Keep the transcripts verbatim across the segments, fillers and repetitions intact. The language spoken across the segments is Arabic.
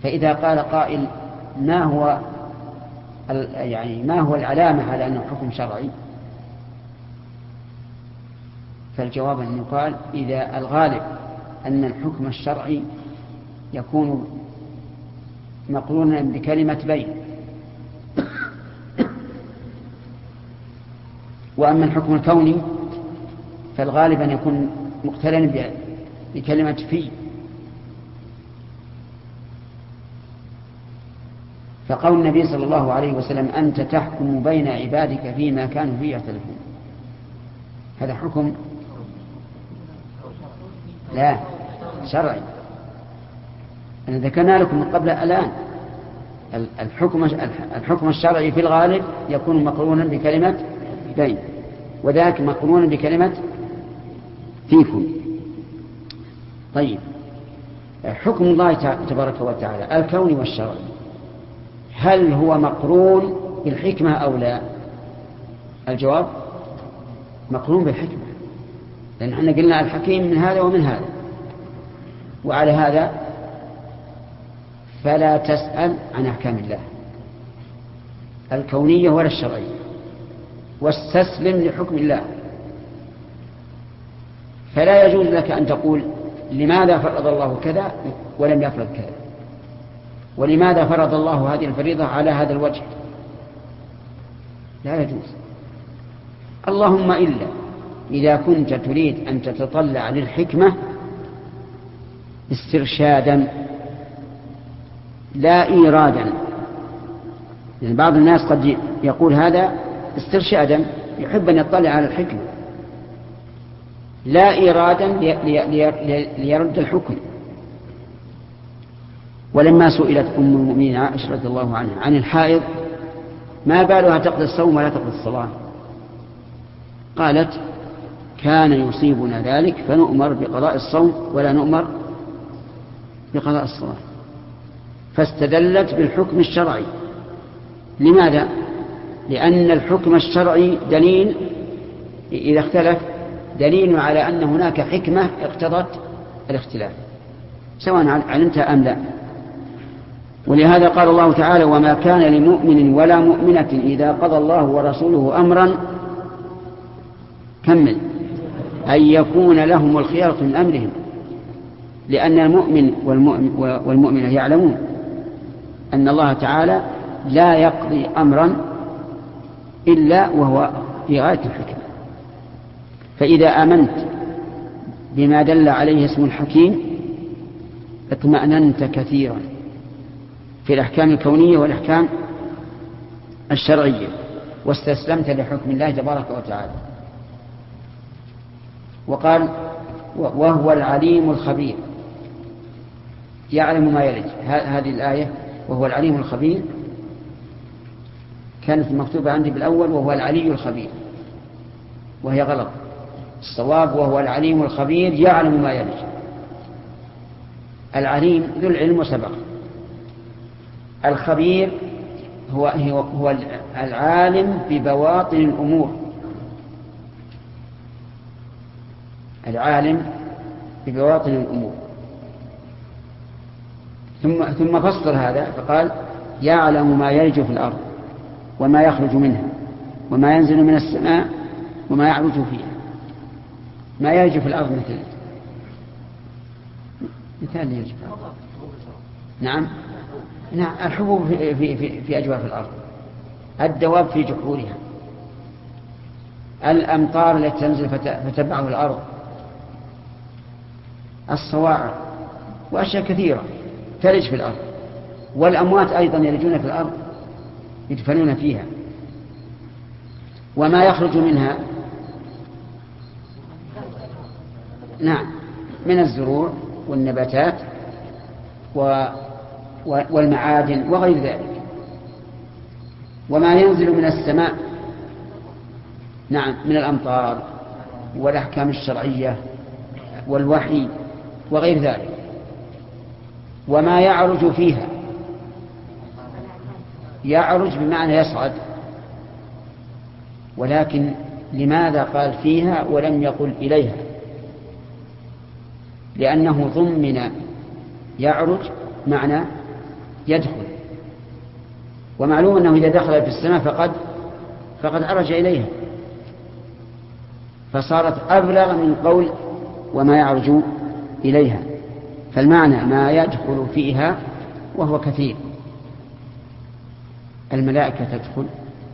فإذا قال قائل ما هو يعني ما هو العلامة على أنه حكم شرعي؟ فالجواب أن يقال إذا الغالب أن الحكم الشرعي يكون مقرونا بكلمة بين، وأما الحكم الكوني فالغالب أن يكون مقترنا بكلمة في. فقول النبي صلى الله عليه وسلم أنت تحكم بين عبادك فيما كانوا فيه يختلفون، هذا حكم لا شرعي. أنا ذكرنا لكم من قبل الآن الحكم الحكم الشرعي في الغالب يكون مقرونا بكلمة بين، وذاك مقرونا بكلمة فيكم. طيب، حكم الله تبارك وتعالى الكوني والشرعي هل هو مقرون بالحكمة أو لا؟ الجواب مقرون بالحكمة، لأن احنا قلنا الحكيم من هذا ومن هذا. وعلى هذا فلا تسأل عن أحكام الله الكونية ولا الشرعية، واستسلم لحكم الله. فلا يجوز لك أن تقول لماذا فرض الله كذا ولم يفرض كذا، ولماذا فرض الله هذه الفريضة على هذا الوجه، لا يجوز. اللهم إلا إذا كنت تريد أن تتطلع للحكمة استرشادا لا إيرادا، يعني بعض الناس قد يقول هذا استرشادا، يحب أن يطلع على الحكمة لا إيرادا ليرد الحكم. ولما سئلت أم المؤمنين عائشة رضي الله عنها عن الحائض ما بالها تقضي الصوم ولا تقضي الصلاة، قالت كان يصيبنا ذلك فنؤمر بقضاء الصوم ولا نؤمر بقضاء الصلاة، فاستدلت بالحكم الشرعي. لماذا؟ لأن الحكم الشرعي دليل إذا اختلف دليل على أن هناك حكمة اقتضت الاختلاف سواء علمت أم لا. ولهذا قال الله تعالى وما كان لمؤمن ولا مؤمنة إذا قضى الله ورسوله أمرا كمل أن يكون لهم الخيارة من أمرهم، لأن المؤمن والمؤمنة يعلمون أن الله تعالى لا يقضي أمرا إلا وهو في غاية الحكمة. فإذا آمنت بما دل عليه اسم الحكيم اطمأننت كثيرا في الأحكام الكونية والأحكام الشرعية، واستسلمت لحكم الله تبارك وتعالى. وقال وهو العليم الخبير، يعلم ما يلج. هذه الآية وهو العليم الخبير كانت مكتوبة عندي بالأول وهو العلي الخبير، وهي غلط. الصواب وهو العليم الخبير يعلم ما يلج. العليم ذو العلم وسبق، الخبير هو, هو العالم ببواطن الأمور، العالم ببواطن الأمور. ثم, ثم فصل هذا فقال يعلم ما يلج في الأرض وما يخرج منها وما ينزل من السماء وما يعرج فيها. ما يلج في الأرض مثل مثال يلج في الأرض. نعم نعم الحبوب في, في, في, في أجواف الأرض، الدواب في جحورها، الأمطار التي تنزل فتبعه الأرض، الصواعق وأشياء كثيرة تلج في الأرض، والأموات أيضا يلجون في الأرض يدفنون فيها. وما يخرج منها نعم من الزروع والنباتات والمعادن وغير ذلك. وما ينزل من السماء نعم من الأمطار والأحكام الشرعية والوحي وغير ذلك. وما يعرج فيها، يعرج بمعنى يصعد، ولكن لماذا قال فيها ولم يقل إليها؟ لأنه ضمن يعرج معنى يدخل، ومعلوم أنه إذا دخل في السماء فقد فقد عرج إليها، فصارت أبلغ من قول وما يعرج إليها. فالمعنى ما يدخل فيها وهو كثير. الملائكة تدخل،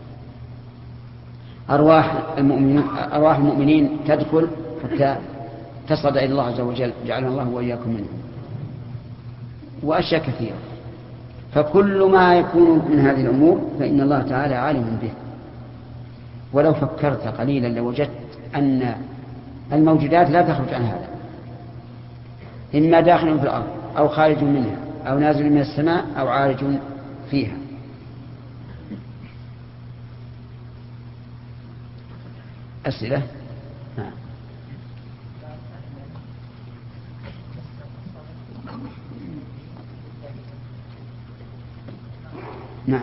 أرواح المؤمنين, أرواح المؤمنين تدخل حتى تصعد إلى الله عز وجل، جعلنا الله وإياكم منه، وأشياء كثيرة. فكل ما يكون من هذه الأمور فإن الله تعالى عالم به. ولو فكرت قليلا لوجدت أن الموجودات لا تخرج عن هذا، إما داخل في الأرض أو خارج منها أو نازل من السماء أو عارج فيها. أسئلة؟ نعم. نعم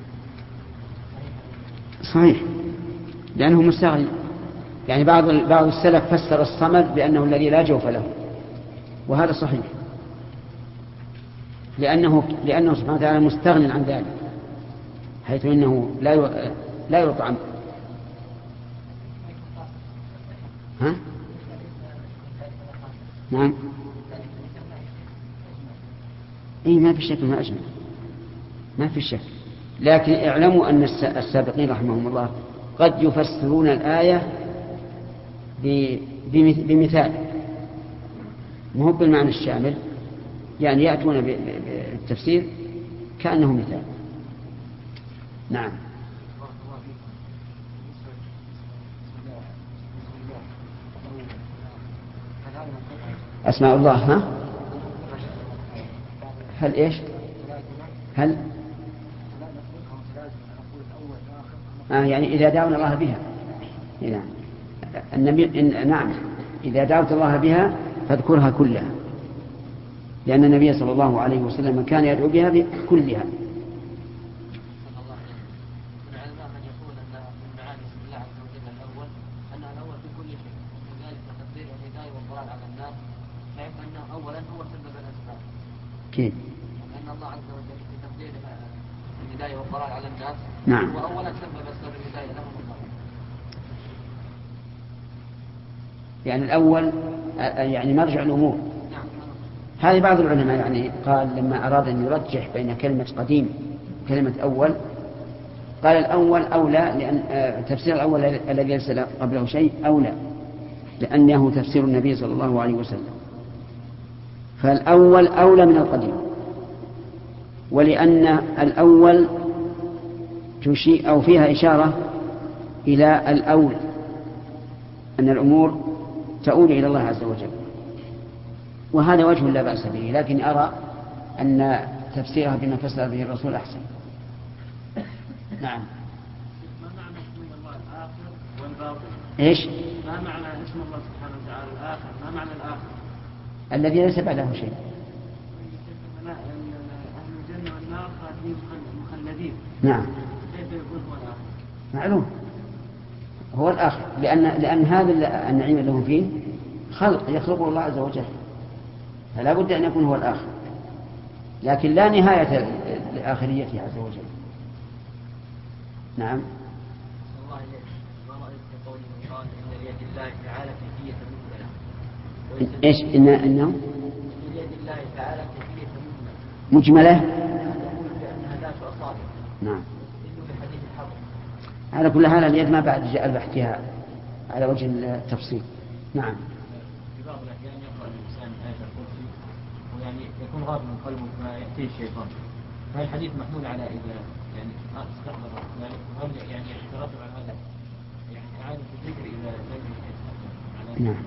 صحيح، لأنه مستغني. يعني بعض بعض السلف فسر الصمد بأنه الذي لا جوف له، وهذا صحيح، لأنه لأنه سبحانه وتعالى مستغن عن ذلك، حيث إنه لا لا يطعم. ها؟ نعم. إيه ما في شك، ما أجمل، ما في شك. لكن اعلموا أن السابقين رحمهم الله قد يفسرون الآية بمثال مو بالمعنى الشامل، يعني يأتون بالتفسير كأنه مثال. نعم. أسماء الله، ها؟ هل إيش؟ هل آه يعني إذا دعونا الله بها، نعم. النبي إن نعم إذا دعوت الله بها فاذكرها كلها، لأن النبي صلى الله عليه وسلم كان يدعو بها كلها. كيف؟ لأن الله عز وجل في تقدير الهداية والضلال على الناس، نعم، وأولا سبب أسباب الهداية لهم الله. يعني الأول يعني مرجع الأمور. نعم. هذه بعض العلماء يعني قال لما أراد أن يرجح بين كلمة قديم وكلمة أول، قال الأول أولى، لأن تفسير الأول الذي ليس قبله شيء أولى، لأنه تفسير النبي صلى الله عليه وسلم، فالأول أولى من القديم. ولأن الأول تشيء أو فيها إشارة إلى الأول، أن الأمور تؤول إلى الله عز وجل، وهذا وجه لا بأس به، لكن أرى أن تفسيرها بما فسر به الرسول أحسن. نعم. ما معنى اسم الله الآخر والباطن؟ إيش؟ ما معنى اسم الله سبحانه وتعالى الآخر؟ ما معنى الآخر؟ الذي ليس بعده شيء. أهل الجنة والنار خالدين مخلدين. نعم. كيف يكون هو الآخر؟ معلوم هو الآخر، لأن لأن هذا النعيم اللي هم فيه خلق يخلقه الله عز وجل، فلا بد أن يكون هو الآخر، لكن لا نهاية لآخريته عز وجل. نعم. الله إليك، ما رأيك في قوله قال إن ليد الله تعالى كيفية مجملة؟ إيش إن إنه؟ إن ليد الله تعالى كيفية مجملة. مجملة؟ يقول بأنها ذات أصابع. نعم. إنه بحديث الحرب. على كل حال اليد ما بعد جاء بحثها على وجه التفصيل. نعم. في بعض الأحيان يقرأ الإنسان آية الكرسي ويعني يكون غاضب من قلبه فيأتيه الشيطان. هذا الحديث محمول على إذا يعني استحضر هل يعني يترتب على هذا يعني إعادة الذكر إذا لم يستحضر. نعم.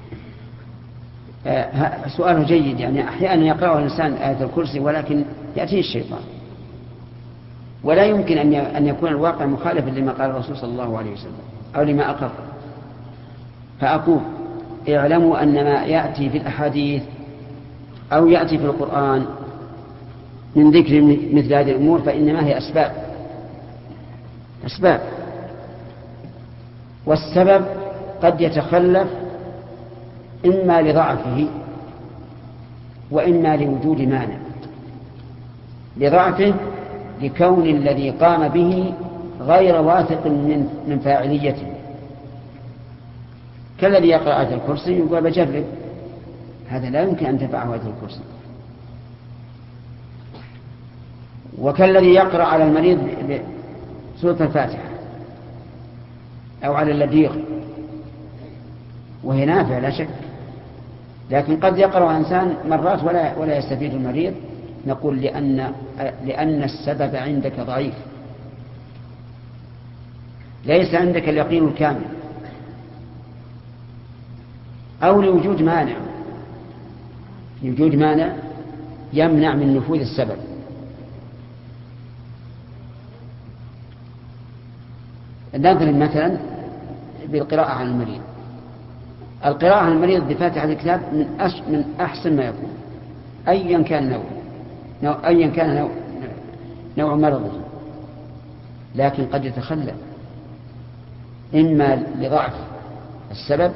آه سؤاله جيد، يعني أحيانا يقرأ الإنسان آية الكرسي ولكن يأتيه الشيطان، ولا يمكن أن أن يكون الواقع مخالفا لما قال الرسول صلى الله عليه وسلم أو لما أقر. فأقول اعلموا أن ما يأتي في الأحاديث أو يأتي في القرآن من ذكر مثل هذه الأمور فإنما هي أسباب أسباب والسبب قد يتخلف إما لضعفه وإما لوجود مانع. لضعفه لكون الذي قام به غير واثق من من فاعليته. كالذي يقرأ آية الكرسي يقول بجرب، هذا لا يمكن أن تنفعه آية الكرسي. وكالذي يقرأ على المريض سورة الفاتحة أو على اللديغ، وهي نافع لا شك، لكن قد يقرأ إنسان مرات ولا ولا يستفيد المريض. نقول لأن لأن السبب عندك ضعيف، ليس عندك اليقين الكامل، أو لوجود مانع لوجود مانع يمنع من نفوذ السبب. نضرب مثلا بالقراءة على المريض. القراءة على المريض بفاتحة الكتاب من من أحسن ما يكون، أيا كان نوع نوع أيا كان نوع, نوع مرضه، لكن قد يتخلى إما لضعف السبب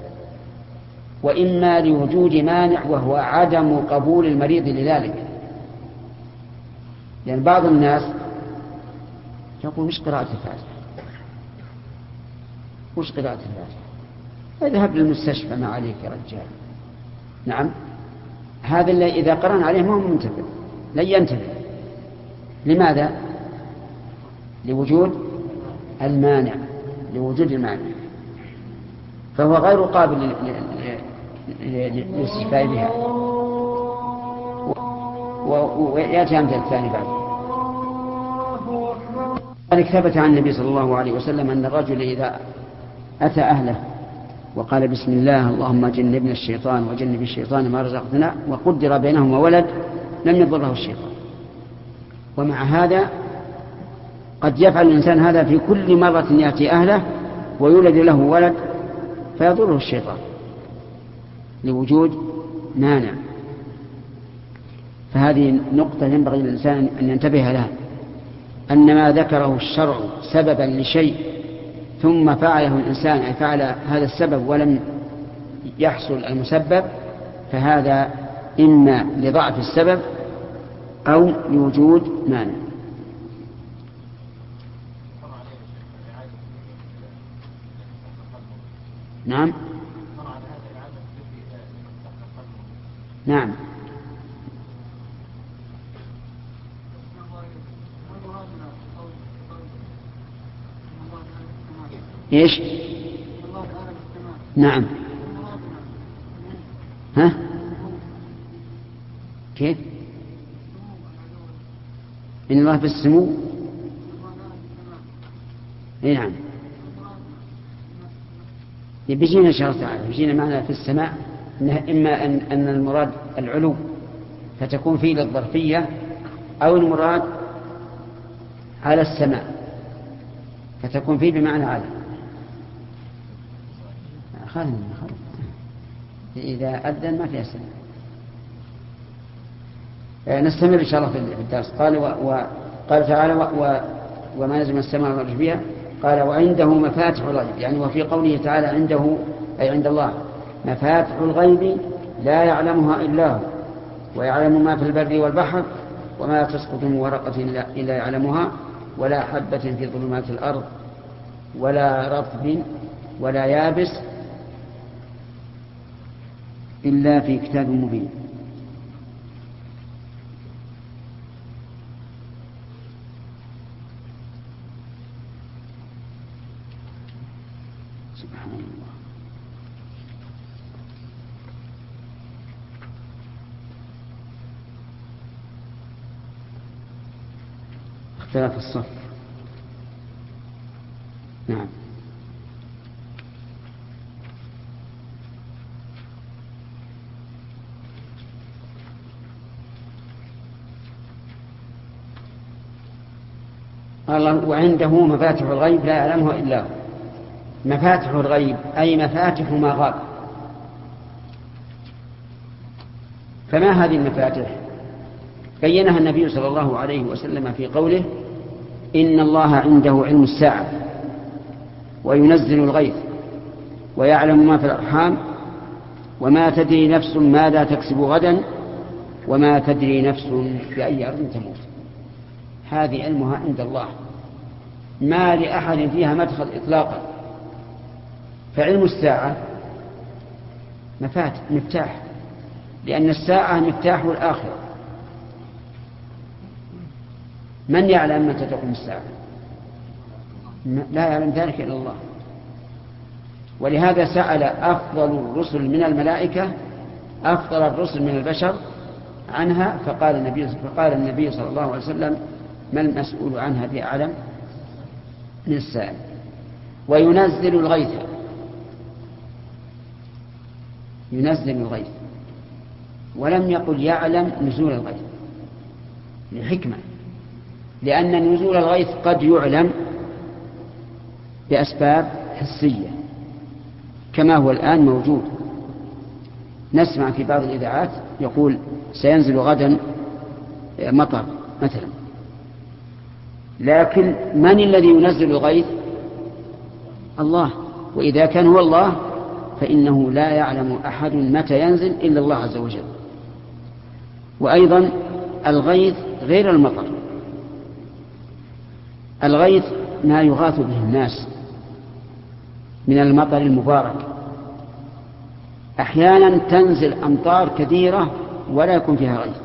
وإما لوجود مانع وهو عدم قبول المريض لذلك. لأن يعني بعض الناس يقول مش قراءة الفاتحة، وش قراءة الفاتحة؟ اذهب للمستشفى ما عليك يا رجال. نعم، هذا اللي إذا قرأنا عليه ما هو منتبه، لن ينتبه. لماذا؟ لوجود المانع لوجود المانع فهو غير قابل للاستشفاء بها. ويأتي أمثال الثاني بعد ذلك. ثبت عن النبي صلى الله عليه وسلم أن الرجل إذا أتى أهله وقال بسم الله اللهم جنبنا الشيطان وجنب الشيطان ما رزقتنا وقدر بينهما ولد لم يضره الشيطان. ومع هذا قد يفعل الإنسان هذا في كل مرة يأتي أهله ويولد له ولد فيضره الشيطان لوجود مانع. فهذه نقطة ينبغي للإنسان أن ينتبه لها، أن ما ذكره الشرع سببا لشيء ثم فعله الإنسان أي فعل هذا السبب ولم يحصل المسبب، فهذا إما لضعف السبب أو لوجود مانع. نعم نعم ايش؟ نعم. ها كيف؟ إن الله في السمو. اي نعم، بيجينا إن شاء الله تعالى بيجينا معنا في السماء إما أن, أن المراد العلو فتكون فيه للظرفية، أو المراد على السماء فتكون فيه بمعنى على. خلنا خلنا إذا أذن ما فيها سماء. نستمر إن شاء الله في الدرس. قال وقال تعالى و وما نزل من السماء والأرض بها. قال وعنده مفاتح الغيب، يعني وفي قوله تعالى عنده أي عند الله مفاتح الغيب لا يعلمها إلا هو ويعلم ما في البر والبحر وما تسقط من ورقة إلا يعلمها ولا حبة في ظلمات الأرض ولا رطب ولا يابس إلا في كتاب مبين. سبحان الله. اختلاف الصف. نعم. الله وعنده مفاتح الغيب لا يعلمها إلا هو. مفاتح الغيب أي مفاتح ما غاب. فما هذه المفاتح؟ بينها النبي صلى الله عليه وسلم في قوله إن الله عنده علم الساعة وينزل الغيث ويعلم ما في الأرحام وما تدري نفس ماذا تكسب غدا وما تدري نفس بأي أرض تموت. هذه علمها عند الله، ما لأحد فيها مدخل إطلاقا. فعلم الساعة مفاتح مفتاح، لأن الساعة مفتاح الآخرة. من يعلم متى تقوم الساعة؟ لا يعلم ذلك إلا الله. ولهذا سأل أفضل الرسل من الملائكة أفضل الرسل من البشر عنها، فقال النبي, فقال النبي صلى الله عليه وسلم: ما المسؤول عنها بأعلم من السائل. وينزل الغيث، ينزل الغيث، ولم يقل يعلم نزول الغيث لحكمة، لأن نزول الغيث قد يعلم بأسباب حسية كما هو الآن موجود. نسمع في بعض الإذاعات يقول سينزل غدا مطر مثلا، لكن من الذي ينزل الغيث؟ الله. وإذا كان هو الله فإنه لا يعلم أحد متى ينزل إلا الله عز وجل. وأيضا الغيث غير المطر، الغيث ما يغاث به الناس من المطر المبارك. أحيانا تنزل أمطار كثيرة ولا يكون فيها غيث،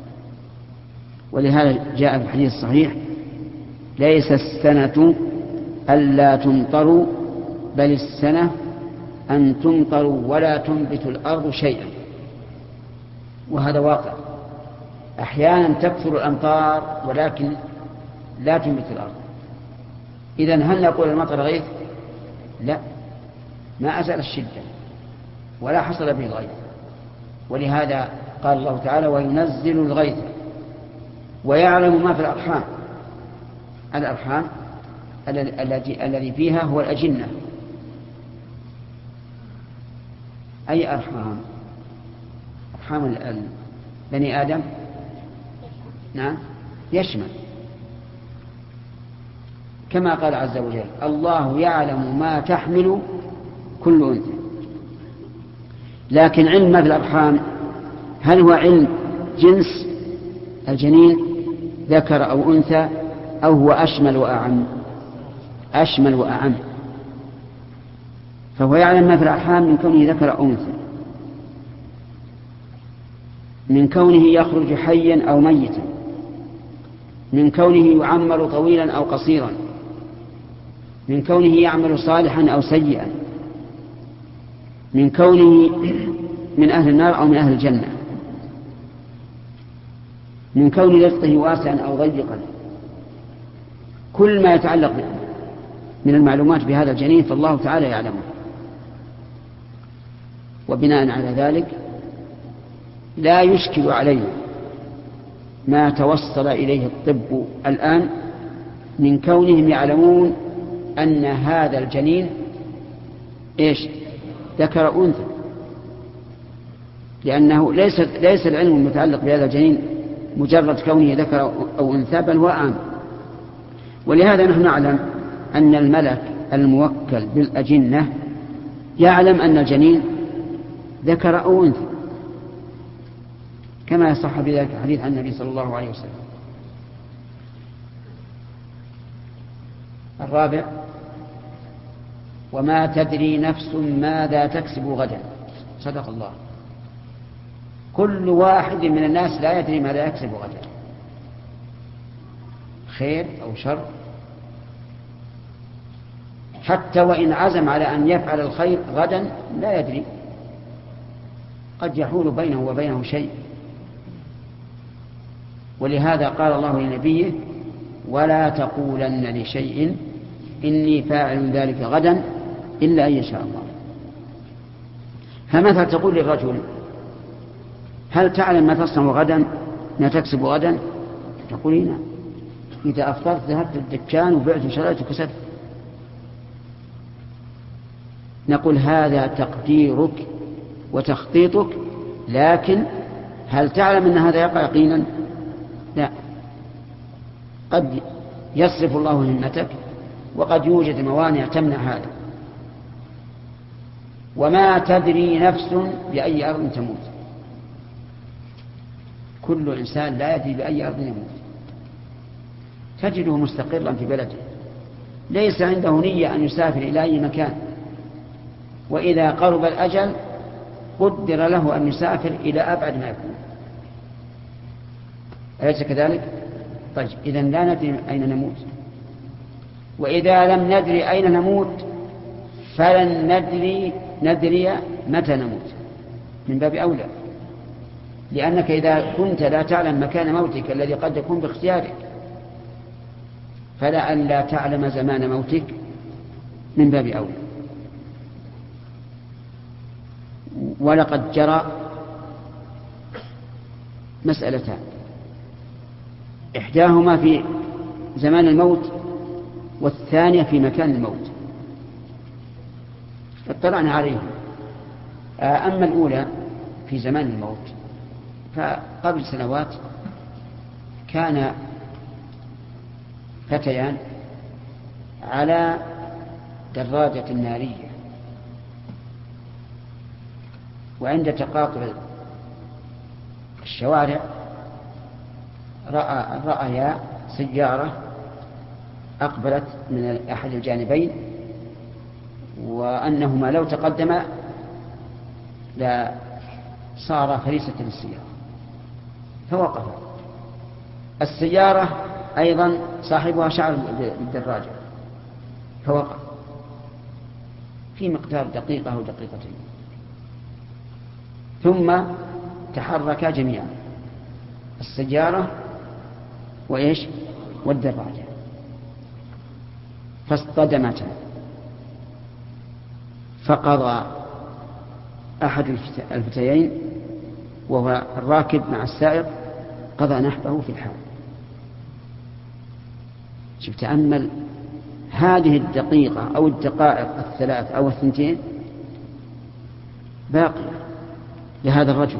ولهذا جاء في الحديث الصحيح: ليس السنة ألا تمطروا بل السنة أن تمطروا ولا تنبت الأرض شيئا. وهذا واقع، أحيانا تكثر الأمطار ولكن لا تنبت الأرض. إذن هل نقول المطر غيث؟ لا، ما أزال الشدة ولا حصل به الغيث. ولهذا قال الله تعالى: وينزل الغيث ويعلم ما في الأرحام. الأرحام الذي فيها هو الأجنة. أي أرحام؟ أرحام بني آدم؟ نعم، يشمل، كما قال عز وجل: الله يعلم ما تحمل كل أنثى. لكن علم ما في الأرحام هل هو علم جنس الجنين ذكر أو أنثى، أو هو أشمل وأعم؟ أشمل وأعم. فهو يعلم ما في الأرحام من كونه ذكر أو أنثى، من كونه يخرج حيا أو ميتا، من كونه يعمر طويلا أو قصيرا، من كونه يعمل صالحا أو سيئا، من كونه من أهل النار أو من أهل الجنة، من كون رزقه واسعا أو ضيقا. كل ما يتعلق من المعلومات بهذا الجنين فالله تعالى يعلمه. وبناء على ذلك لا يشكل عليه ما توصل إليه الطب الآن من كونهم يعلمون أن هذا الجنين إيش؟ ذكر أنثى، لأنه ليس ليس العلم المتعلق بهذا الجنين مجرد كونه ذكر أو أنثى، بل هو عام. ولهذا نحن نعلم أن الملك الموكل بالأجنة يعلم أن الجنين ذكر أو أنثى، كما صح بذلك الحديث عن النبي صلى الله عليه وسلم. الرابع: وما تدري نفس ماذا تكسب غدا. صدق الله. كل واحد من الناس لا يدري ماذا يكسب غدا، خير أو شر. حتى وإن عزم على أن يفعل الخير غدا لا يدري، قد يحول بينه وبينه شيء. ولهذا قال الله لنبيه: ولا تقولن لشيء إني فاعل ذلك غدا إلا أن يشاء الله. فمثلا تقول للرجل: هل تعلم ما تصنع غدا، ما تكسب غدا؟ تقولين: إذا أفطرت ذهبت الدكان وبعت وشريت وكسبت. نقول: هذا تقديرك وتخطيطك، لكن هل تعلم أن هذا يقع يقينا؟ لا، قد يصرف الله همتك وقد يوجد موانع تمنع هذا. وما تدري نفس بأي أرض تموت. كل إنسان لا يدري بأي أرض يموت. تجده مستقرا في بلده، ليس عنده نية أن يسافر إلى أي مكان، وإذا قرب الأجل قدر له أن يسافر إلى أبعد ما يكون. أليس كذلك؟ طيب إذن لا ندري أين نموت، وإذا لم ندري أين نموت فلن ندري ندري متى نموت، من باب أولى، لأنك إذا كنت لا تعلم مكان موتك الذي قد يكون باختيارك، فلا أن لا تعلم زمان موتك من باب أولى. ولقد جرى مسألتان، إحداهما في زمان الموت والثانية في مكان الموت، اطلعنا عليهم. أما الأولى في زمان الموت فقبل سنوات كان فتيان على دراجة نارية، وعند تقاطع الشوارع رأى رأيا سيارة أقبلت من أحد الجانبين، وأنهما لو تقدما لا صار فريسة للسيارة، فوقف. السيارة أيضا صاحبها شعر بالدراجة فوقف في مقدار دقيقة أو دقيقتين، ثم تحركا جميعا، السيارة وإيش والدراجة، فاصطدمتا، فقضى أحد الفتيين وهو الراكب مع السائق قضى نحبه في الحال. شوف تأمل هذه الدقيقة أو الدقائق الثلاث أو الثنتين باقية لهذا الرجل.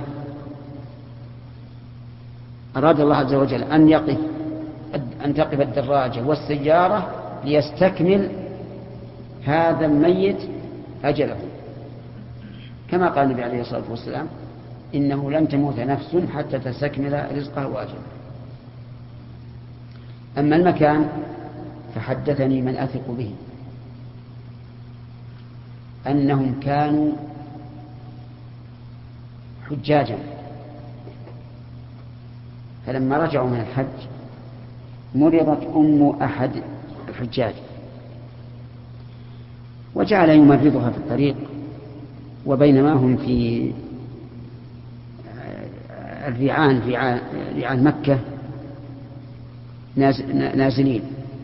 أراد الله عز وجل أن يقف أن تقف الدراجة والسيارة ليستكمل هذا الميت أجله، كما قال النبي عليه الصلاة والسلام: إنه لن تموت نفس حتى تستكمل رزقها وأجله. أما المكان فحدثني من أثق به أنهم كانوا حجاجا، فلما رجعوا من الحج مرضت أم أحد الحجاج وجعل يمرضها في الطريق، وبينما هم في الريعان ريعان مكة نازلين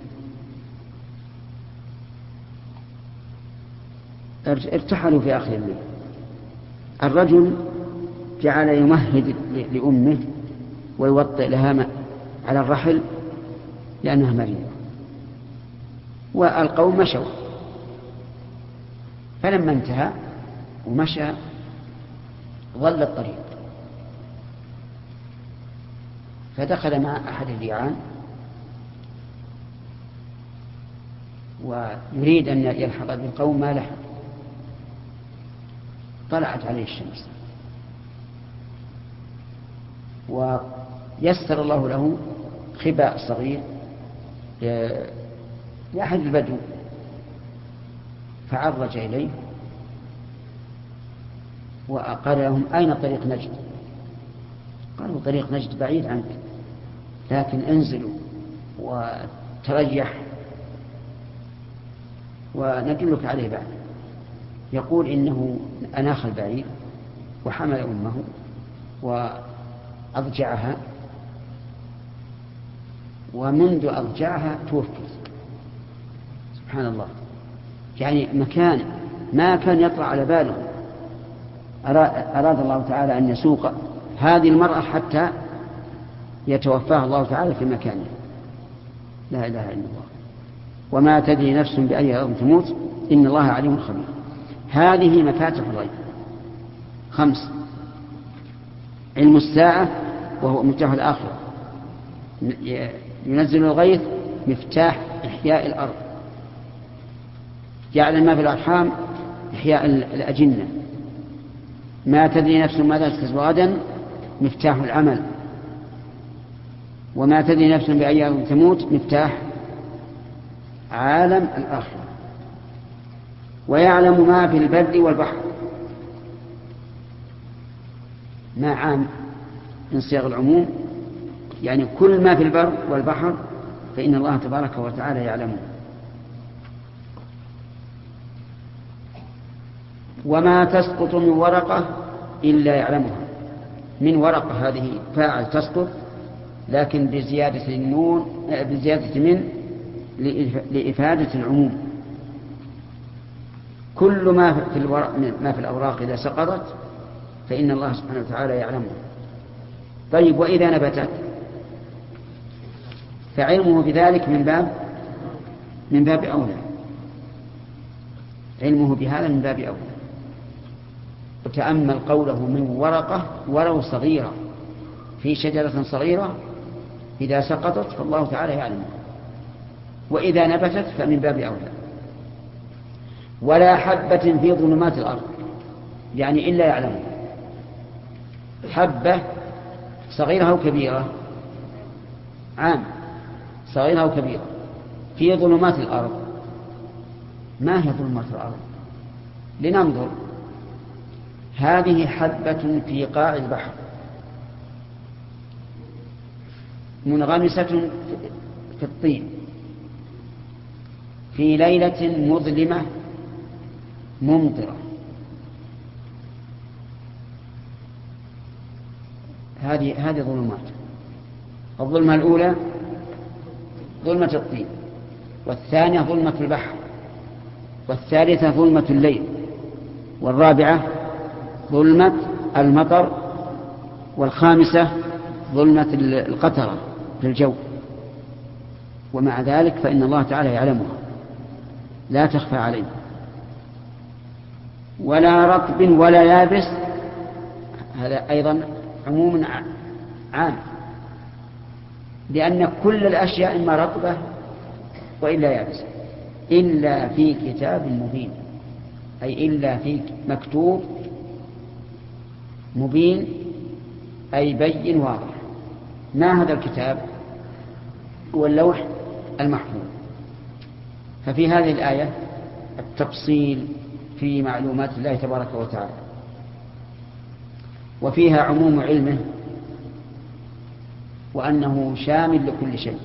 ارتحلوا في آخر الليل. الرجل جعل يمهد لأمه ويوطئ لها على الرحل لأنها مريضة، والقوم مشوا، فلما انتهى ومشى ظل الطريق، فدخل مع أحد الريعان ويريد أن يلحق بالقوم، ما لحق، طلعت عليه الشمس، ويسر الله له خباء صغير لأحد البدو، فعرج إليه وقال لهم: أين طريق نجد؟ قالوا: طريق نجد بعيد عنك، لكن انزلوا وتريح وندلك عليه بعد. يقول: إنه أناخ البعير وحمل أمه وأضجعها، ومنذ أضجعها توفت. سبحان الله، يعني مكان ما كان يطلع على باله أراد الله تعالى أن يسوق هذه المرأة حتى يتوفاها الله تعالى في مكانه. لا إله إلا الله. وما تدري نفس بأي أرض تموت إن الله عليم خبير. هذه مفاتح الغيب خمس: علم الساعة وهو مفتاح الآخرة، ينزل الغيث مفتاح إحياء الأرض، يعلم ما في الأرحام إحياء الأجنة، ما تدري نفس ماذا تكسب غدا مفتاح العمل، وما تدري نفس بأي أرض تموت مفتاح عالم الآخرة. ويعلم ما في البر والبحر، ما عام من صيغ العموم، يعني كل ما في البر والبحر فإن الله تبارك وتعالى يعلمه. وما تسقط من ورقة إلا يعلمها. من ورقة هذه فاعل تسقط، لكن بزيادة النون بزيادة من لإفادة العموم. كل ما في الورق ما في الأوراق إذا سقطت فإن الله سبحانه وتعالى يعلمه. طيب وإذا نبتت فعلمه بذلك من باب من باب أولى، علمه بهذا من باب أولى. وتأمل قوله من ورقة، ولو صغيرة في شجرة صغيرة إذا سقطت فالله تعالى يعلمه، وإذا نبتت فمن باب أولى. ولا حبة في ظلمات الأرض، يعني إلا يعلمه. حبة صغيرة أو كبيرة؟ عام، صغيرة أو كبيرة في ظلمات الأرض. ما هي ظلمات الأرض؟ لننظر. هذه حبة في قاع البحر منغمسة في الطين في ليلة مظلمة ممطرة. هذه هذه ظلمات. الظلمة الأولى ظلمة الطين، والثانية ظلمة البحر، والثالثة ظلمة الليل، والرابعة ظلمة المطر، والخامسة ظلمة القطرة في الجو. ومع ذلك فإن الله تعالى يعلمها لا تخفى عليه. ولا رطب ولا يابس، هذا أيضا عموم عام، لأن كل الأشياء إما رطبة وإلا يابسة، إلا في كتاب مبين، أي إلا في مكتوب مبين، أي بين واضح. ما هذا الكتاب؟ هو اللوح المحفوظ. ففي هذه الآية التفصيل في معلومات الله تبارك وتعالى، وفيها عموم علمه وأنه شامل لكل شيء.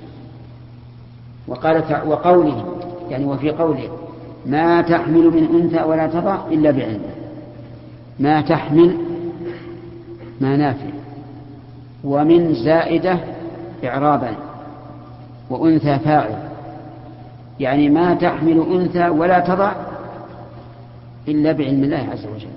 وقال وقوله يعني وفي قوله ما تحمل من أنثى ولا تضع إلا بعلمه. ما تحمل ما نافع، ومن زائدة إعرابا، وأنثى فاعل، يعني ما تحمل أنثى ولا تضع إلا بعلم الله عز وجل.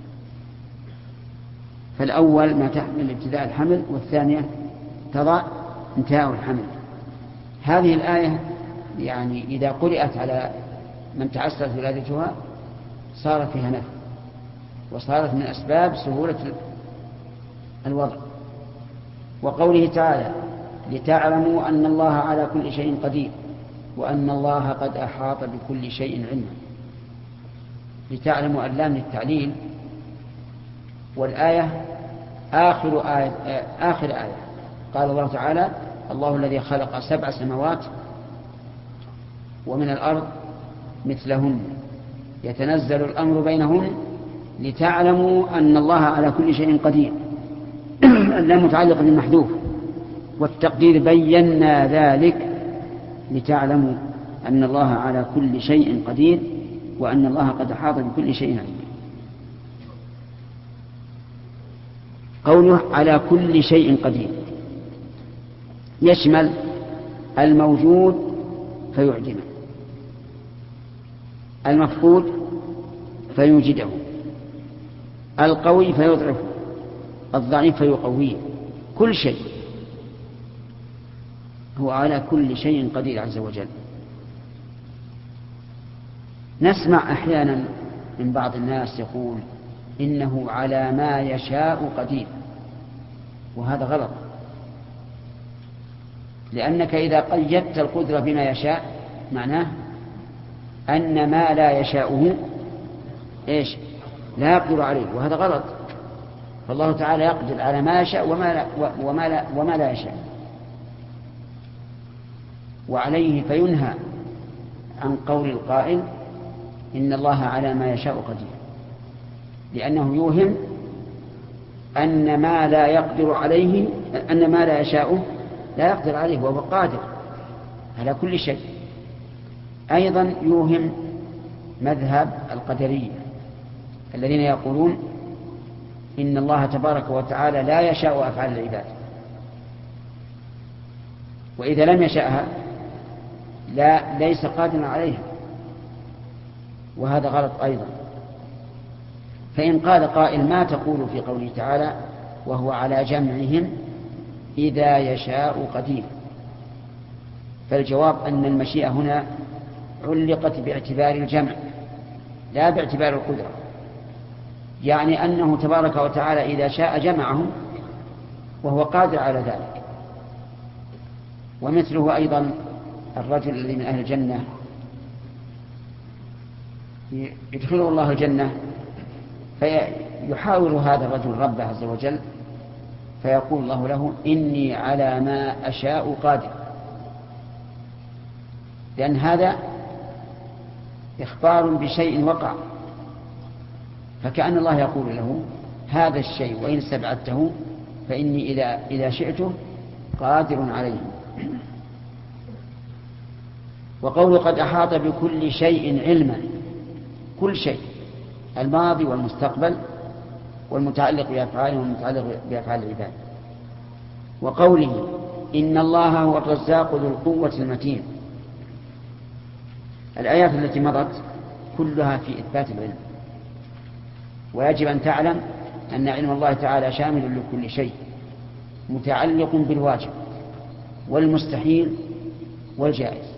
فالأول ما تحمل ابتداء الحمل، والثانية تضع انتهاء الحمل. هذه الآية يعني إذا قرأت على من تعسرت ولادتها صار فيها نفع، وصارت من أسباب سهولة الوضع. وقوله تعالى لتعلموا أن الله على كل شيء قدير وأن الله قد أحاط بكل شيء علما. لتعلموا اللام للتعليل، والآية آخر آية, آخر آية قال الله تعالى الله الذي خلق سبع سماوات ومن الأرض مثلهن يتنزل الأمر بينهن لتعلموا أن الله على كل شيء قدير. اللام متعلق بالمحذوف، والتقدير بينا ذلك لتعلموا أن الله على كل شيء قدير وأن الله قد أحاط بكل شيء علما. قوله على كل شيء قدير يشمل الموجود فيعدمه، المفقود فيوجده، القوي فيضعفه، الضعيف فيقويه. كل شيء هو على كل شيء قدير عز وجل. نسمع أحيانا من بعض الناس يقول إنه على ما يشاء قدير، وهذا غلط، لأنك إذا قيدت القدرة بما يشاء معناه أن ما لا يشاؤه إيش لا يقدر عليه، وهذا غلط. فالله تعالى يقدر على ما يشاء وما لا, وما لا, وما لا يشاء. وعليه فينهى عن قول القائل إن الله على ما يشاء قدير، لأنه يوهم أن ما لا يقدر عليه أن ما لا يشاء لا يقدر عليه، وهو قادر على كل شيء. أيضا يوهم مذهب القدرية الذين يقولون إن الله تبارك وتعالى لا يشاء أفعال العباد، وإذا لم يشاءها لا ليس قادرا عليها، وهذا غلط أيضا. فإن قال قائل ما تقول في قوله تعالى وهو على جمعهم إذا يشاء قدير، فالجواب أن المشيئة هنا علقت باعتبار الجمع لا باعتبار القدرة، يعني أنه تبارك وتعالى إذا شاء جمعهم وهو قادر على ذلك. ومثله أيضا الرجل الذي من أهل الجنة يدخله الله الجنة فيحاول هذا الرجل ربه عز وجل فيقول الله له إني على ما أشاء قادر، لأن هذا إخبار بشيء وقع، فكأن الله يقول له هذا الشيء وإن استبعدته فإني إذا, إذا شئته قادر عليه. وقول قد أحاط بكل شيء علما، كل شيء، الماضي والمستقبل والمتعلق بأفعاله والمتعلق بأفعال العباد. وقوله إن الله هو الرزاق ذو القوة المتين، الآيات التي مضت كلها في إثبات العلم، ويجب أن تعلم أن علم الله تعالى شامل لكل شيء متعلق بالواجب والمستحيل والجائز.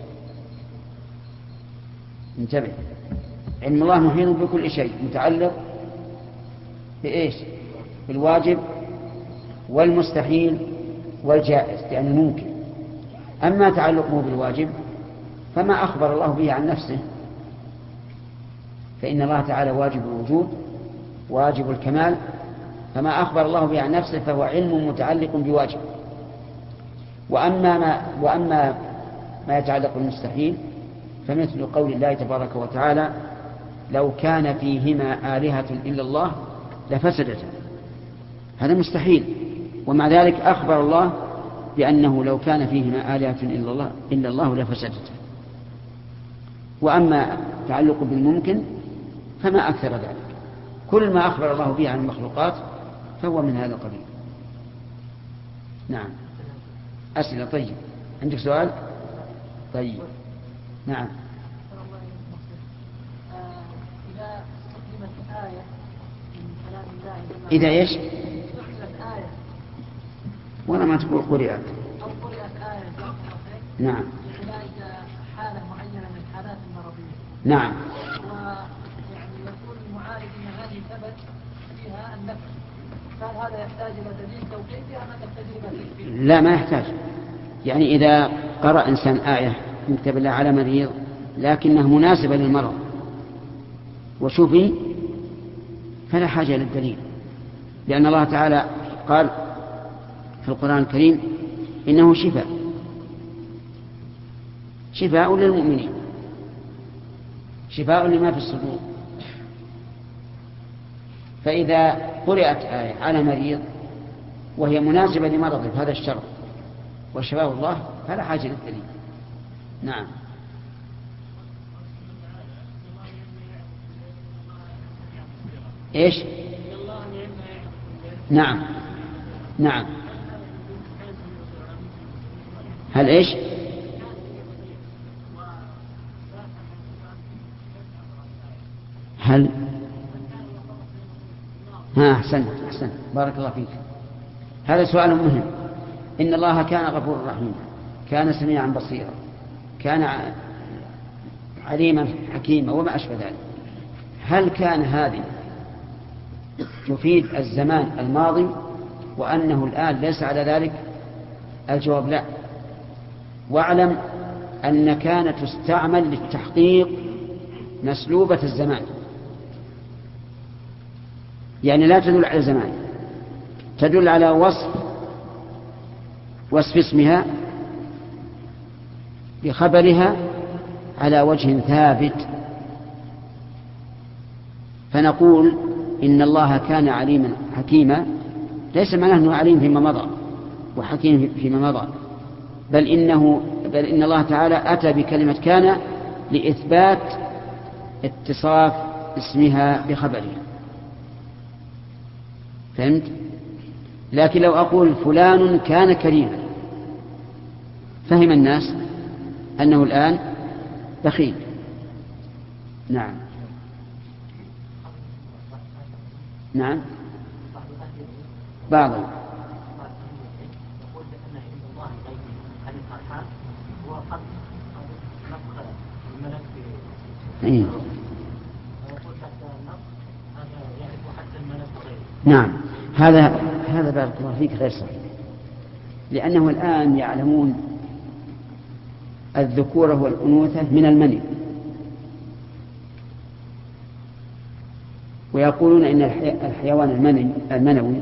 انتبه، علم الله محيط بكل شيء متعلق بإيش؟ بالواجب والمستحيل والجائز لأنه ممكن. أما تعلقه بالواجب فما أخبر الله به عن نفسه، فإن الله تعالى واجب الوجود واجب الكمال، فما أخبر الله به عن نفسه فهو علم متعلق بواجب. وأما ما, وأما ما يتعلق بالمستحيل فمثل قول الله تبارك وتعالى لو كان فيهما آلهة إلا الله لفسدتا، هذا مستحيل، ومع ذلك أخبر الله بأنه لو كان فيهما آلهة إلا الله, إلا الله لفسدتا. وأما تعلق بالممكن فما أكثر ذلك، كل ما أخبر الله به عن المخلوقات فهو من هذا القبيل. نعم. أسئلة. طيب، عندك سؤال؟ طيب، نعم. إذا إيش؟ ولا ما تقول قرئت أو قرئت آية. نعم. أولئك حالة معينة من الحالات المرضية. نعم. ويعني يقول المعارض أن هذه ثبت فيها النفس، فهل هذا يحتاج إلى دليل توقيفها ما تحتاج إلى تكفير؟ لا، ما يحتاج. يعني إذا قرأ إنسان آية من كتاب الله على مريض لكنها مناسبة للمرض وشفي فلا حاجة للدليل، لأن الله تعالى قال في القرآن الكريم إنه شفاء شفاء للمؤمنين، شفاء لما في الصدور. فإذا قرأت آية على مريض وهي مناسبة لمرضه بهذا الشرط وشفاء الله فلا حاجة للدليل. نعم. إيش؟ نعم نعم. هل إيش؟ هل ها أحسنت أحسنت بارك الله فيك. هذا سؤال مهم. إن الله كان غفورا رحيما، كان سميعا بصيرا، كان عليما حكيما وما أشبه ذلك. هل كان هذه تفيد الزمان الماضي وأنه الآن ليس على ذلك؟ الجواب لا. واعلم أن كان تستعمل للتحقيق مسلوبة الزمان، يعني لا تدل على الزمان، تدل على وصف وصف اسمها بخبرها على وجه ثابت، فنقول إن الله كان عليما حكيما، ليس معناه أنه عليم فيما مضى وحكيم فيما مضى، بل إنه بل إن الله تعالى أتى بكلمة كان لإثبات اتصاف اسمها بخبرها. فهمت؟ لكن لو أقول فلان كان كريما فهم الناس أنه الآن بخيل. نعم نعم بعض إيه. نعم هذا هذا بارك الله فيك غير صحيح، لأنه الآن يعلمون الذكورة والأنوثة من المني، ويقولون إن الحيوان المني المنوي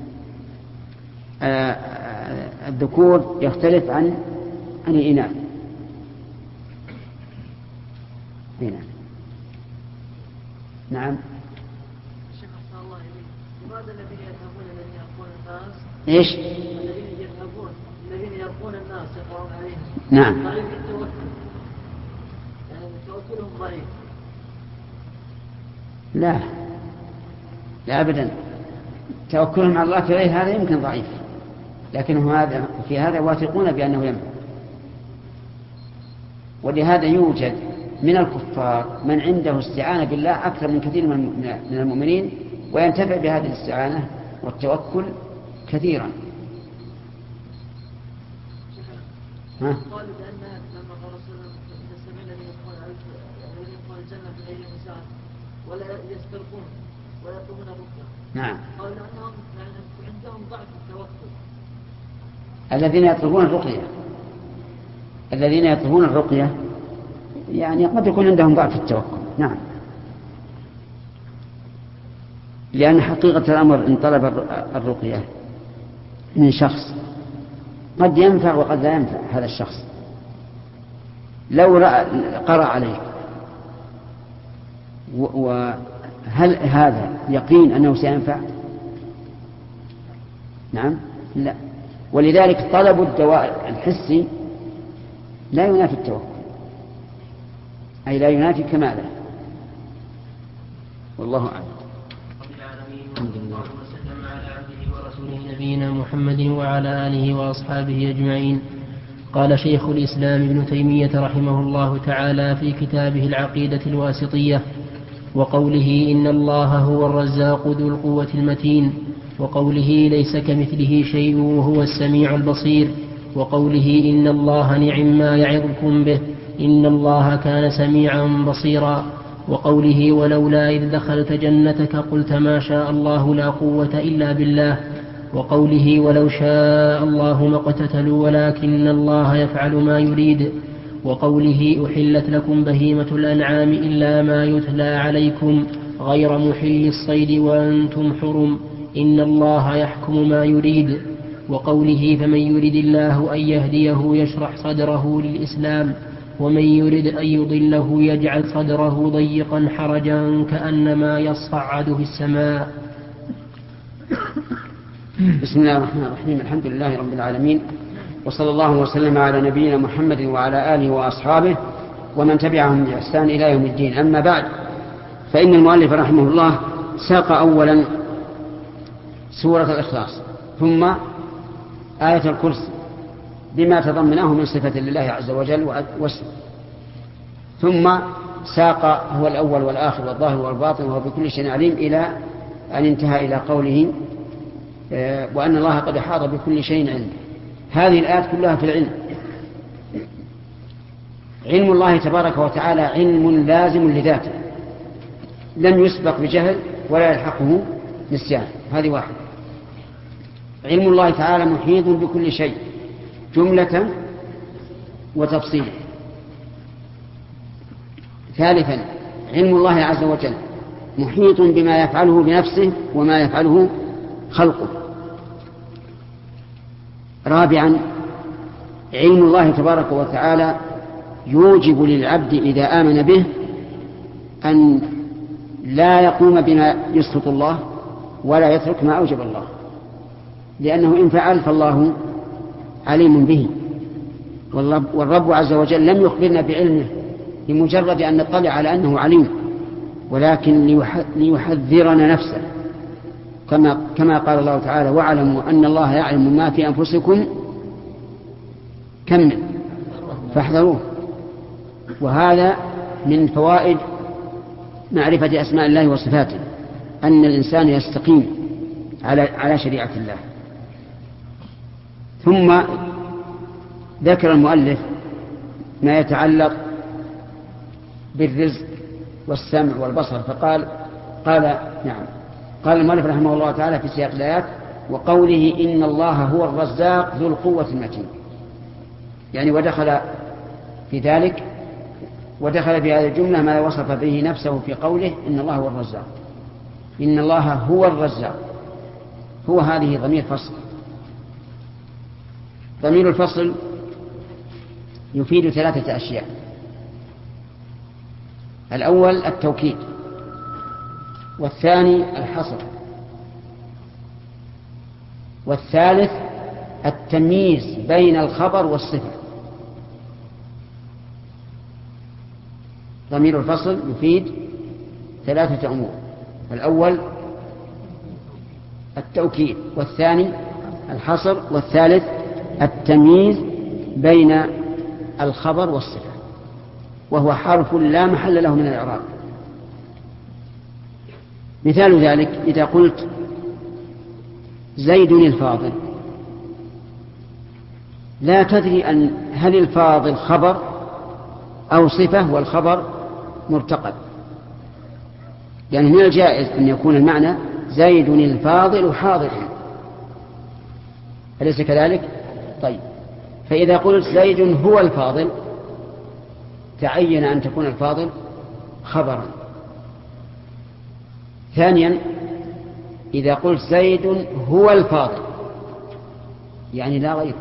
الذكور يختلف عن عن الإناث. هنا نعم. شيخ أحسن الله إليك، لماذا الذين يذهبون الذين يرقون الناس إيش؟ الذين يذهبون الذين يرقون الناس يقرؤون عليهم نعم ضعيف التوكل، يعني توكلهم ضعيف. لا لا أبدا، توكلهم على الله في غير هذا يمكن ضعيف، لكنهم هذا في هذا واثقون بأنه ينفع. ولهذا يوجد من الكفار من عنده استعانة بالله أكثر من كثير من المؤمنين، وينتفع بهذه الاستعانة والتوكل كثيرا. ها؟ قال بأن لما قال رسول الله إن السماء الذين يدخلون الجنة بغير حساب ولا يسترقون ولا يطلبون الرقية. نعم. قال لأنهم عندهم ضعف التوكل. الذين يطلبون الرقية الذين يطلبون الرقية يعني قد يكون عندهم ضعف التوكل. نعم، لأن حقيقة الأمر إن طلب الرقية من شخص قد ينفع وقد لا ينفع هذا الشخص. لو قرأ عليك وهل هذا يقين أنه سينفع؟ نعم لا. ولذلك طلب الدواء الحسي لا ينافي التوكل، أي لا ينافي كماله. والله أعلم. الحمد لله وسلم على عبده ورسوله نبينا محمد وعلى آله وأصحابه أجمعين. قال شيخ الإسلام ابن تيمية رحمه الله تعالى في كتابه العقيدة الواسطية: وقوله إن الله هو الرزاق ذو القوة المتين، وقوله ليس كمثله شيء وهو السميع البصير، وقوله إن الله نعم ما يعظكم به إن الله كان سميعا بصيرا، وقوله ولولا إذ دخلت جنتك قلت ما شاء الله لا قوة إلا بالله، وقوله ولو شاء الله ما اقتتلوا ولكن الله يفعل ما يريد، وقوله أحلت لكم بهيمة الأنعام إلا ما يتلى عليكم غير محل الصيد وأنتم حرم إن الله يحكم ما يريد، وقوله فمن يرد الله أن يهديه يشرح صدره للإسلام ومن يرد أن يضله يجعل صدره ضيقا حرجا كأنما يصعد في السماء. بسم الله الرحمن الرحيم. الحمد لله رب العالمين، وصلى الله وسلم على نبينا محمد وعلى آله وأصحابه ومن تبعهم بإحسان إلى يوم الدين. أما بعد، فإن المؤلف رحمه الله ساق أولا سورة الإخلاص ثم آية الكرسي بما تضمناه من صفة لله عز وجل واسمه، ثم ساق هو الأول والآخر والظاهر والباطن وهو بكل شيء عليم إلى أن انتهى إلى قوله وأن الله قد أحاط بكل شيء علم. هذه الآيات كلها في العلم. علم الله تبارك وتعالى علم لازم لذاته لم يسبق بجهل ولا يلحقه نسيان. هذه واحدة. علم الله تعالى محيط بكل شيء جملة وتفصيلا. ثالثا، علم الله عز وجل محيط بما يفعله بنفسه وما يفعله خلقه. رابعا، علم الله تبارك وتعالى يوجب للعبد إذا آمن به أن لا يقوم بما يسخط الله ولا يترك ما أوجب الله، لأنه إن فعل فالله عليم به، والرب عز وجل لم يخبرنا بعلمه بمجرد أن نطلع على أنه عليم، ولكن ليحذرنا نفسه، كما كما قال الله تعالى: واعلموا أن الله يعلم ما في أنفسكم كمل فاحذروه. وهذا من فوائد معرفة أسماء الله وصفاته، أن الإنسان يستقيم على على شريعة الله. ثم ذكر المؤلف ما يتعلق بالرزق والسمع والبصر، فقال قال نعم قال المؤلف رحمه الله تعالى في سياق الآيات: وقوله إن الله هو الرزاق ذو القوة المتين، يعني ودخل في ذلك ودخل في هذه الجملة ما وصف به نفسه في قوله إن الله هو الرزاق. إن الله هو الرزاق، هو هذه ضمير فصل. ضمير الفصل يفيد ثلاثة أشياء: الأول التوكيد، والثاني الحصر، والثالث التمييز بين الخبر والصفة. ضمير الفصل يفيد ثلاثة أمور: الأول التوكيد، والثاني الحصر، والثالث التمييز بين الخبر والصفة، وهو حرف لا محل له من الإعراب. مثال ذلك إذا قلت زيد الفاضل، لا تدري أن هل الفاضل خبر أو صفة، والخبر مرتقب، يعني من الجائز أن يكون المعنى زيد الفاضل حاضر، أليس كذلك؟ طيب، فإذا قلت زيد هو الفاضل تعين أن تكون الفاضل خبرا. ثانيا إذا قلت زيد هو الفاضل يعني لا غير،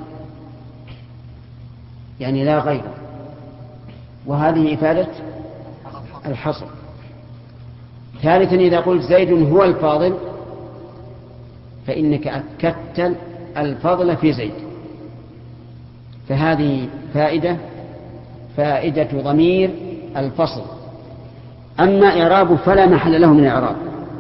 يعني لا غير، وهذه إفادة الحصر. ثالثا إذا قلت زيد هو الفاضل فإنك أكدت الفضل في زيد، فهذه فائدة فائدة ضمير الفصل. أما إعرابه فلا محل له من الإعراب،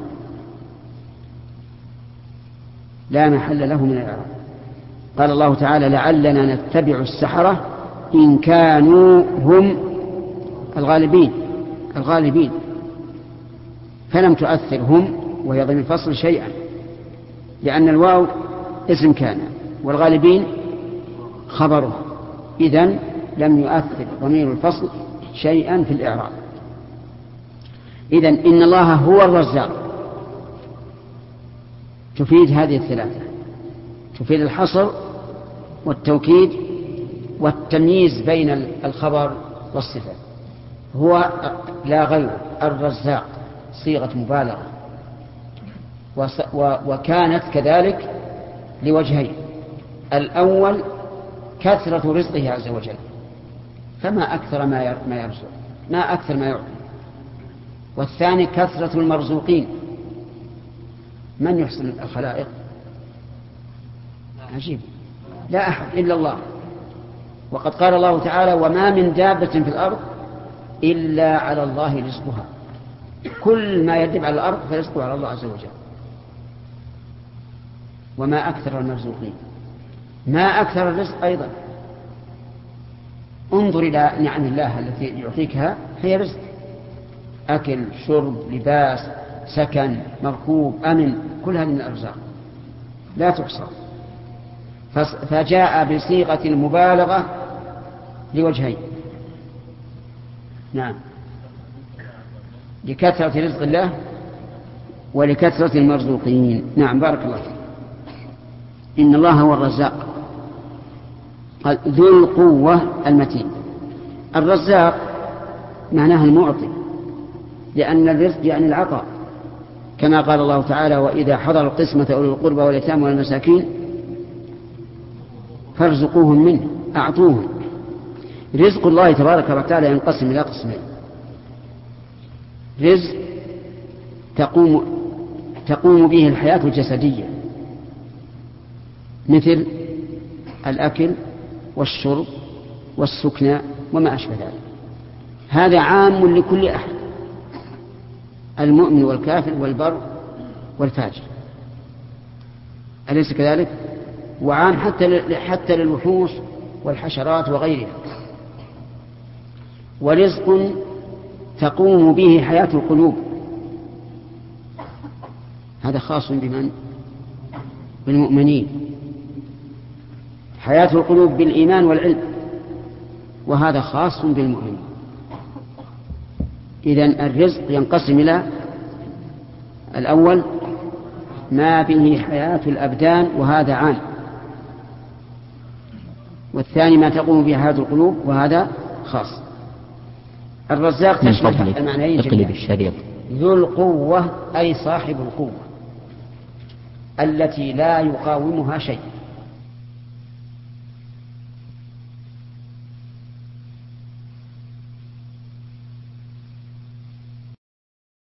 لا محل له من الإعراب. قال الله تعالى: لعلنا نتبع السحرة إن كانوا هم الغالبين الغالبين فلم تؤثر هم وهي ضمير الفصل شيئا، لأن الواو اسم كان والغالبين خبره، إذن لم يؤثر ضمير الفصل شيئا في الإعراب. إذن إن الله هو الرزاق تفيد هذه الثلاثة، تفيد الحصر والتوكيد والتمييز بين الخبر والصفة. هو لا غير الرزاق صيغة مبالغة، وكانت كذلك لوجهين: الأول كثرة رزقه عز وجل، فما أكثر ما يرزق، ما أكثر ما يعطي. والثاني كثرة المرزوقين، من يحسن الخلائق؟ عجيب، لا أحد إلا الله. وقد قال الله تعالى: وما من دابة في الأرض إلا على الله رزقها. كل ما يدب على الأرض فرزقه على الله عز وجل. وما أكثر المرزوقين، ما أكثر الرزق أيضا. انظر إلى نعم الله التي يعطيكها، هي رزق: أكل، شرب، لباس، سكن، مركوب، أمن، كل هذه من الأرزاق لا تحصى. فجاء بصيغة المبالغة لوجهين: نعم، لكثرة رزق الله ولكثرة المرزوقين. نعم، بارك الله فيك. إن الله هو الرزاق، قال ذو القوة المتين. الرزاق معناه المعطي، لأن الرزق يعني العطاء، كما قال الله تعالى: وإذا حضر القسمة أولي القربى واليتامى والمساكين فارزقوهم منه، أعطوهم. رزق الله تبارك وتعالى ينقسم إلى قسمين: رزق تقوم تقوم به الحياة الجسدية مثل الأكل والشرب والسكنى وما أشبه ذلك، هذا عام لكل أحد، المؤمن والكافر والبر والفاجر، أليس كذلك؟ وعام حتى حتى للوحوش والحشرات وغيرها. ورزق تقوم به حياة القلوب، هذا خاص بمن؟ بالمؤمنين، حياة القلوب بالإيمان والعلم، وهذا خاص بالمؤمنين. إذن الرزق ينقسم إلى: الأول ما به حياة الأبدان وهذا عام، والثاني ما تقوم به حياة القلوب وهذا خاص. الرزاق تشمل المعنيين جميعا: ذو القوة أي صاحب القوة التي لا يقاومها شيء،